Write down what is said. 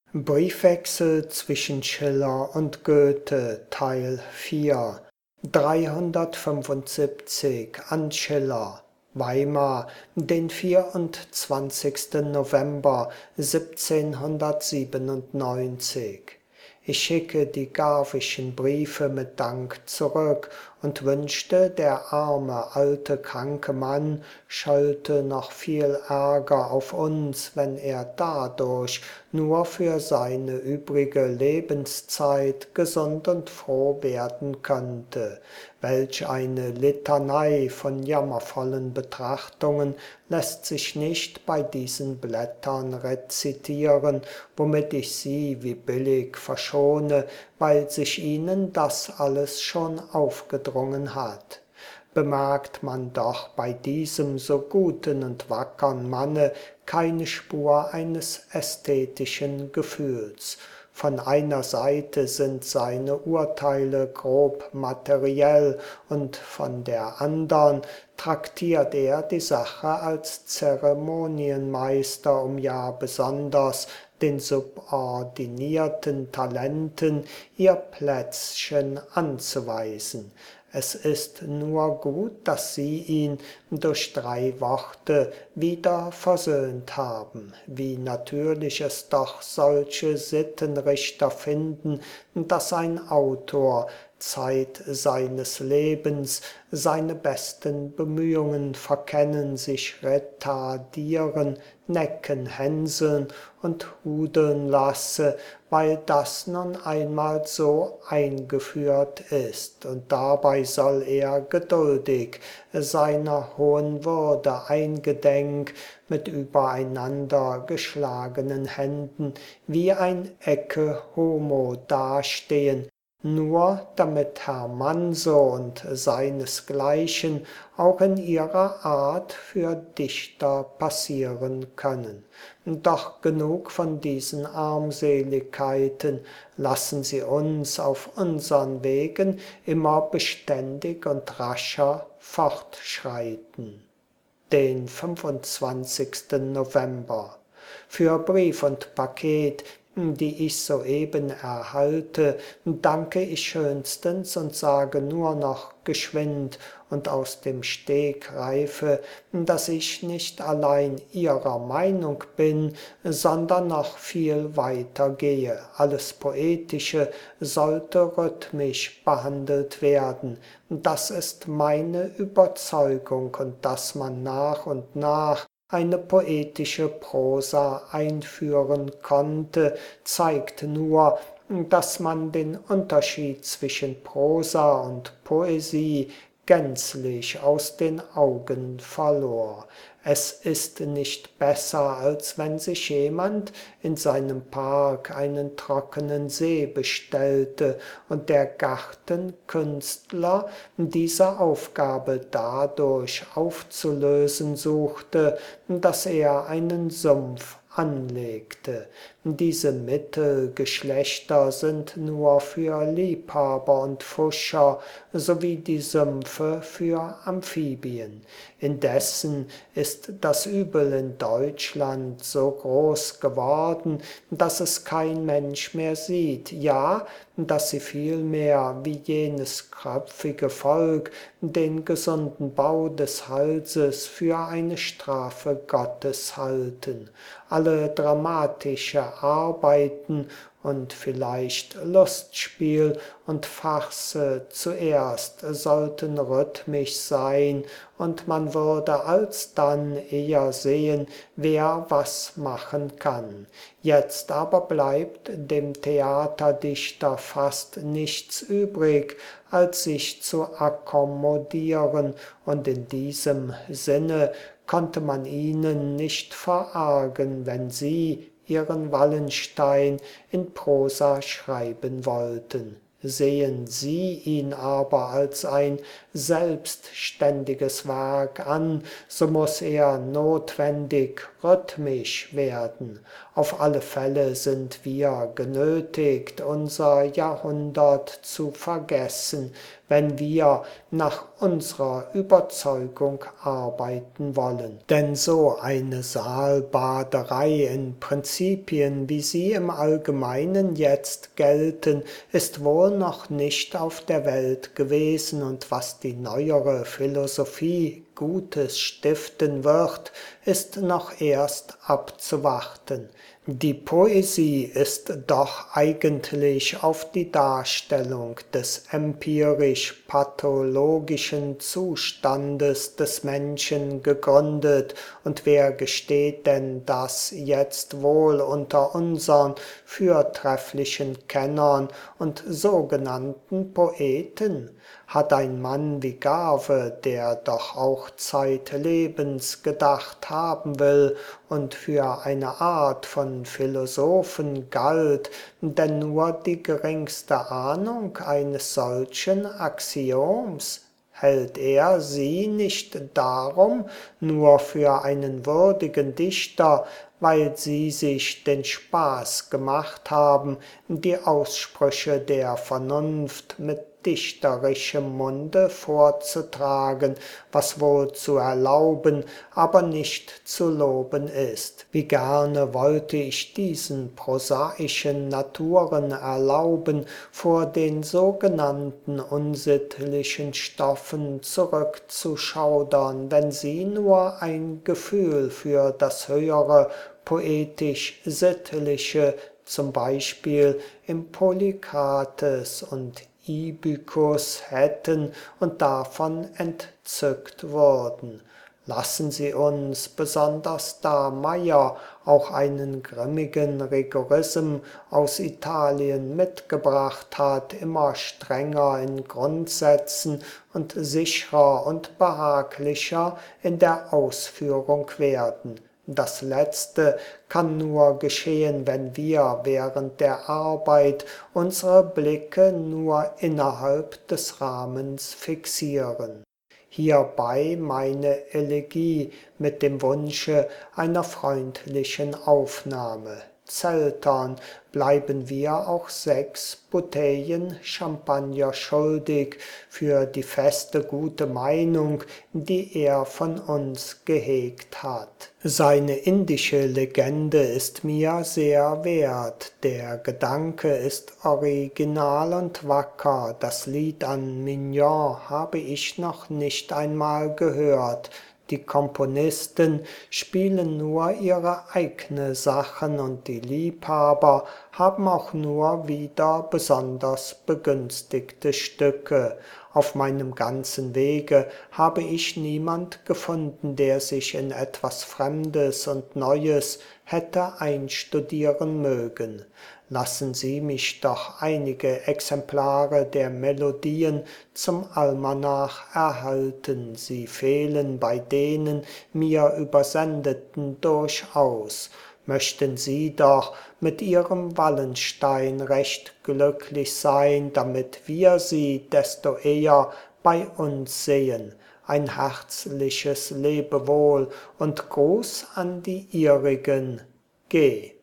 Briefwechsel zwischen Schiller und Goethe Teil 4 375 an Schiller Weimar, den 24. November 1797. Ich schicke die Garvischen Briefe mit Dank zurück und wünschte, der arme, alte, kranke Mann schollte noch viel Ärger auf uns, wenn er dadurch nur für seine übrige Lebenszeit gesund und froh werden könnte. Welch eine Litanei von jammervollen Betrachtungen lässt sich nicht bei diesen Blättern rezitieren, womit ich sie wie billig verschone, weil sich ihnen das alles schon aufgedrungen hat. Bemerkt man doch bei diesem so guten und wackern Manne keine Spur eines ästhetischen Gefühls. Von einer Seite sind seine Urteile grob materiell und von der andern traktiert er die Sache als Zeremonienmeister, um ja besonders den subordinierten Talenten ihr Plätzchen anzuweisen. Es ist nur gut, dass Sie ihn durch 3 Worte wieder versöhnt haben. Wie natürlich es doch solche Sittenrichter finden, dass ein Autor Zeit seines Lebens seine besten Bemühungen verkennen, sich retardieren, necken, hänseln und hudeln lasse, weil das nun einmal so eingeführt ist, und dabei soll er geduldig seiner hohen Würde eingedenk mit übereinander geschlagenen Händen wie ein Ecce Homo dastehen, nur damit Herr Manso und seinesgleichen auch in ihrer Art für Dichter passieren können. Doch genug von diesen Armseligkeiten, lassen Sie uns auf unsern Wegen immer beständig und rascher fortschreiten. Den 25. November. Für Brief und Paket, die ich soeben erhalte, danke ich schönstens und sage nur noch geschwind und aus dem Stegreife, dass ich nicht allein Ihrer Meinung bin, sondern noch viel weiter gehe. Alles Poetische sollte rhythmisch behandelt werden. Das ist meine Überzeugung, und dass man nach und nach eine poetische Prosa einführen konnte, zeigt nur, dass man den Unterschied zwischen Prosa und Poesie gänzlich aus den Augen verlor. Es ist nicht besser, als wenn sich jemand in seinem Park einen trockenen See bestellte und der Gartenkünstler diese Aufgabe dadurch aufzulösen suchte, dass er einen Sumpf anlegte. Diese Mittelgeschlechter sind nur für Liebhaber und Pfuscher, sowie die Sümpfe für Amphibien. Indessen ist das Übel in Deutschland so groß geworden, dass es kein Mensch mehr sieht, ja, dass sie vielmehr wie jenes kröpfige Volk den gesunden Bau des Halses für eine Strafe Gottes halten. Alle dramatische Arbeiten und vielleicht Lustspiel und Farce zuerst sollten rhythmisch sein, und man würde alsdann eher sehen, wer was machen kann. Jetzt aber bleibt dem Theaterdichter fast nichts übrig, als sich zu akkommodieren, und in diesem Sinne konnte man ihnen nicht verargen, wenn sie ihren Wallenstein in Prosa schreiben wollten. Sehen Sie ihn aber als ein selbstständiges Werk an, so muß er notwendig rhythmisch werden. Auf alle Fälle sind wir genötigt, unser Jahrhundert zu vergessen, wenn wir nach unserer Überzeugung arbeiten wollen. Denn so eine Saalbaderei in Prinzipien, wie sie im Allgemeinen jetzt gelten, ist wohl noch nicht auf der Welt gewesen, und was die neuere Philosophie Gutes stiften wird, ist noch erst abzuwarten. Die Poesie ist doch eigentlich auf die Darstellung des empirisch-pathologischen Zustandes des Menschen gegründet, und wer gesteht denn das jetzt wohl unter unseren fürtrefflichen Kennern und sogenannten Poeten? Hat ein Mann wie Garve, der doch auch zeitlebens gedacht haben will und für eine Art von Philosophen galt, denn nur die geringste Ahnung eines solchen Axioms? Hält er sie nicht darum nur für einen würdigen Dichter, weil sie sich den Spaß gemacht haben, die Aussprüche der Vernunft mit dichterischem Munde vorzutragen, was wohl zu erlauben, aber nicht zu loben ist? Wie gerne wollte ich diesen prosaischen Naturen erlauben, vor den sogenannten unsittlichen Stoffen zurückzuschaudern, wenn sie nur ein Gefühl für das höhere, poetisch-sittliche, zum Beispiel im Polykrates und Ibycus hätten und davon entzückt wurden. Lassen Sie uns, besonders da Meyer auch einen grimmigen Rigorism aus Italien mitgebracht hat, immer strenger in Grundsätzen und sichrer und behaglicher in der Ausführung werden. Das Letzte kann nur geschehen, wenn wir während der Arbeit unsere Blicke nur innerhalb des Rahmens fixieren. Hierbei meine Elegie mit dem Wunsche einer freundlichen Aufnahme. Zeltern bleiben wir auch 6 Bouteillen Champagner schuldig für die feste gute Meinung, die er von uns gehegt hat. Seine indische Legende ist mir sehr wert, der Gedanke ist original und wacker, das Lied an Mignon habe ich noch nicht einmal gehört. Die Komponisten spielen nur ihre eigene Sachen, und die Liebhaber haben auch nur wieder besonders begünstigte Stücke. Auf meinem ganzen Wege habe ich niemand gefunden, der sich in etwas Fremdes und Neues hätte einstudieren mögen. Lassen Sie mich doch einige Exemplare der Melodien zum Almanach erhalten, sie fehlen bei denen mir Übersendeten durchaus. Möchten Sie doch mit Ihrem Wallenstein recht glücklich sein, damit wir Sie desto eher bei uns sehen. Ein herzliches Lebewohl und Gruß an die Ihrigen. G.